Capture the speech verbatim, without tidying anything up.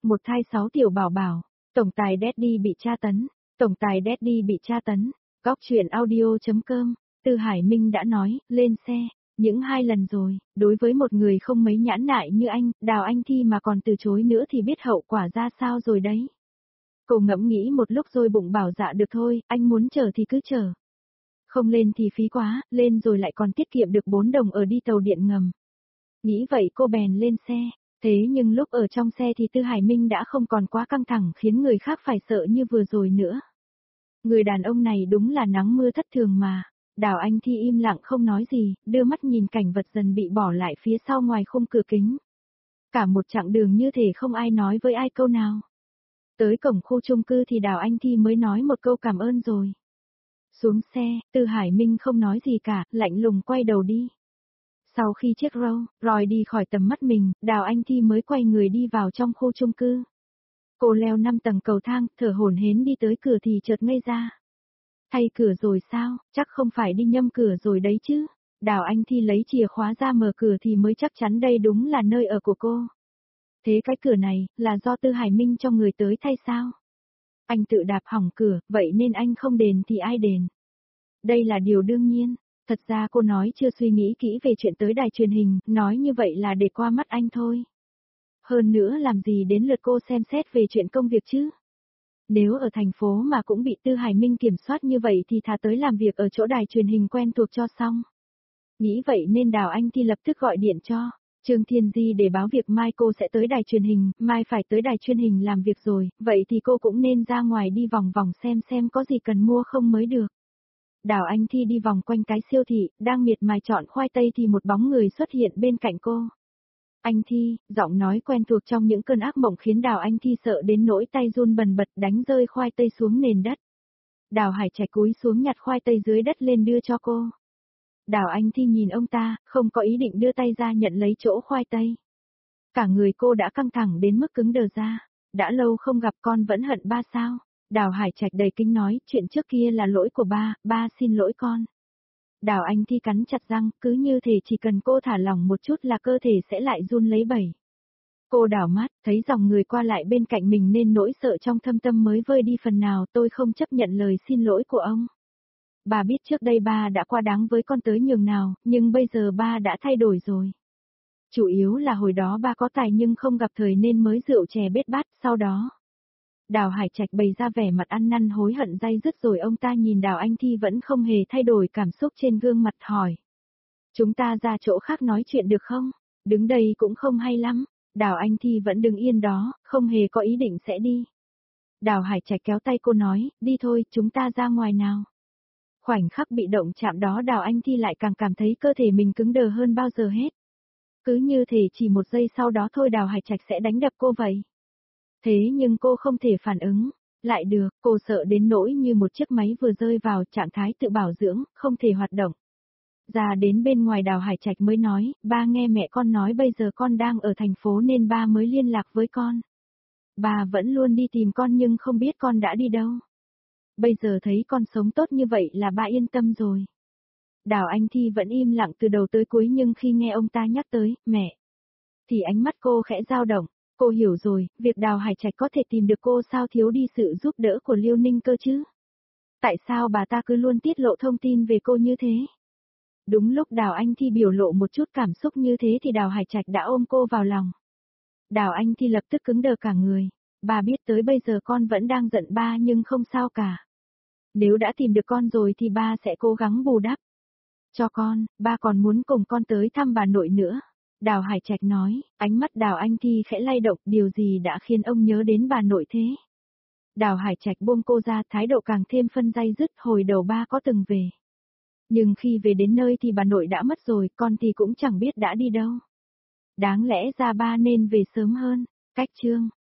Một thai sáu tiểu bảo bảo, tổng tài Daddy bị tra tấn, tổng tài Daddy bị tra tấn, góc chuyện audio.com, Tư Hải Minh đã nói, lên xe, những hai lần rồi, đối với một người không mấy nhãn nại như anh, Đào Anh Thi mà còn từ chối nữa thì biết hậu quả ra sao rồi đấy. Cô ngẫm nghĩ một lúc rồi bụng bảo dạ được thôi, anh muốn chờ thì cứ chờ. Không lên thì phí quá, lên rồi lại còn tiết kiệm được bốn đồng ở đi tàu điện ngầm. Nghĩ vậy cô bèn lên xe. Thế nhưng lúc ở trong xe thì Tư Hải Minh đã không còn quá căng thẳng khiến người khác phải sợ như vừa rồi nữa. Người đàn ông này đúng là nắng mưa thất thường mà. Đào Anh Thi im lặng không nói gì, đưa mắt nhìn cảnh vật dần bị bỏ lại phía sau ngoài khung cửa kính. Cả một chặng đường như thể không ai nói với ai câu nào. Tới cổng khu chung cư thì Đào Anh Thi mới nói một câu cảm ơn rồi. Xuống xe, Tư Hải Minh không nói gì cả, lạnh lùng quay đầu đi. Sau khi chiếc Rolls Royce đi khỏi tầm mắt mình, Đào Anh Thi mới quay người đi vào trong khu chung cư. Cô leo năm tầng cầu thang, thở hổn hển đi tới cửa thì chợt ngây ra. Thay cửa rồi sao, chắc không phải đi nhâm cửa rồi đấy chứ. Đào Anh Thi lấy chìa khóa ra mở cửa thì mới chắc chắn đây đúng là nơi ở của cô. Thế cái cửa này, là do Tư Hải Minh cho người tới thay sao? Anh tự đạp hỏng cửa, vậy nên anh không đền thì ai đền? Đây là điều đương nhiên. Thật ra cô nói chưa suy nghĩ kỹ về chuyện tới đài truyền hình, nói như vậy là để qua mắt anh thôi. Hơn nữa làm gì đến lượt cô xem xét về chuyện công việc chứ? Nếu ở thành phố mà cũng bị Tư Hải Minh kiểm soát như vậy thì thà tới làm việc ở chỗ đài truyền hình quen thuộc cho xong. Nghĩ vậy nên Đào Anh Thi lập tức gọi điện cho Trương Thiên Di để báo việc mai cô sẽ tới đài truyền hình, mai phải tới đài truyền hình làm việc rồi, vậy thì cô cũng nên ra ngoài đi vòng vòng xem xem có gì cần mua không mới được. Đào Anh Thi đi vòng quanh cái siêu thị, đang miệt mài chọn khoai tây thì một bóng người xuất hiện bên cạnh cô. Anh Thi, giọng nói quen thuộc trong những cơn ác mộng khiến Đào Anh Thi sợ đến nỗi tay run bần bật đánh rơi khoai tây xuống nền đất. Đào Hải Trạch cúi xuống nhặt khoai tây dưới đất lên đưa cho cô. Đào Anh Thi nhìn ông ta, không có ý định đưa tay ra nhận lấy chỗ khoai tây. Cả người cô đã căng thẳng đến mức cứng đờ ra. Đã lâu không gặp con vẫn hận ba sao? Đào Hải Trạch đầy kính nói, chuyện trước kia là lỗi của ba, ba xin lỗi con. Đào Anh Thi cắn chặt răng, cứ như thể chỉ cần cô thả lỏng một chút là cơ thể sẽ lại run lấy bẩy. Cô đảo mắt, thấy dòng người qua lại bên cạnh mình nên nỗi sợ trong thâm tâm mới vơi đi phần nào. Tôi không chấp nhận lời xin lỗi của ông. Bà biết trước đây ba đã qua đáng với con tới nhường nào, nhưng bây giờ ba đã thay đổi rồi. Chủ yếu là hồi đó ba có tài nhưng không gặp thời nên mới rượu chè bết bát, sau đó. Đào Hải Trạch bày ra vẻ mặt ăn năn hối hận day dứt rồi ông ta nhìn Đào Anh Thi vẫn không hề thay đổi cảm xúc trên gương mặt hỏi. Chúng ta ra chỗ khác nói chuyện được không? Đứng đây cũng không hay lắm. Đào Anh Thi vẫn đứng yên đó, không hề có ý định sẽ đi. Đào Hải Trạch kéo tay cô nói, đi thôi, chúng ta ra ngoài nào. Khoảnh khắc bị động chạm đó Đào Anh Thi lại càng cảm thấy cơ thể mình cứng đờ hơn bao giờ hết. Cứ như thể chỉ một giây sau đó thôi Đào Hải Trạch sẽ đánh đập cô vậy. Thế nhưng cô không thể phản ứng, lại được, cô sợ đến nỗi như một chiếc máy vừa rơi vào trạng thái tự bảo dưỡng, không thể hoạt động. Ra đến bên ngoài Đào Hải Trạch mới nói, ba nghe mẹ con nói bây giờ con đang ở thành phố nên ba mới liên lạc với con. Ba vẫn luôn đi tìm con nhưng không biết con đã đi đâu. Bây giờ thấy con sống tốt như vậy là ba yên tâm rồi. Đào Anh Thi vẫn im lặng từ đầu tới cuối nhưng khi nghe ông ta nhắc tới, mẹ, thì ánh mắt cô khẽ dao động. Cô hiểu rồi, việc Đào Hải Trạch có thể tìm được cô sao thiếu đi sự giúp đỡ của Liêu Ninh cơ chứ? Tại sao bà ta cứ luôn tiết lộ thông tin về cô như thế? Đúng lúc Đào Anh Thi biểu lộ một chút cảm xúc như thế thì Đào Hải Trạch đã ôm cô vào lòng. Đào Anh Thi lập tức cứng đờ cả người. Bà biết tới bây giờ con vẫn đang giận ba nhưng không sao cả. Nếu đã tìm được con rồi thì ba sẽ cố gắng bù đắp cho con, ba còn muốn cùng con tới thăm bà nội nữa. Đào Hải Trạch nói, ánh mắt Đào Anh Thi khẽ lay động, điều gì đã khiến ông nhớ đến bà nội thế? Đào Hải Trạch buông cô ra, thái độ càng thêm phân day dứt, hồi đầu ba có từng về. Nhưng khi về đến nơi thì bà nội đã mất rồi, con thì cũng chẳng biết đã đi đâu. Đáng lẽ ra ba nên về sớm hơn. Cách chương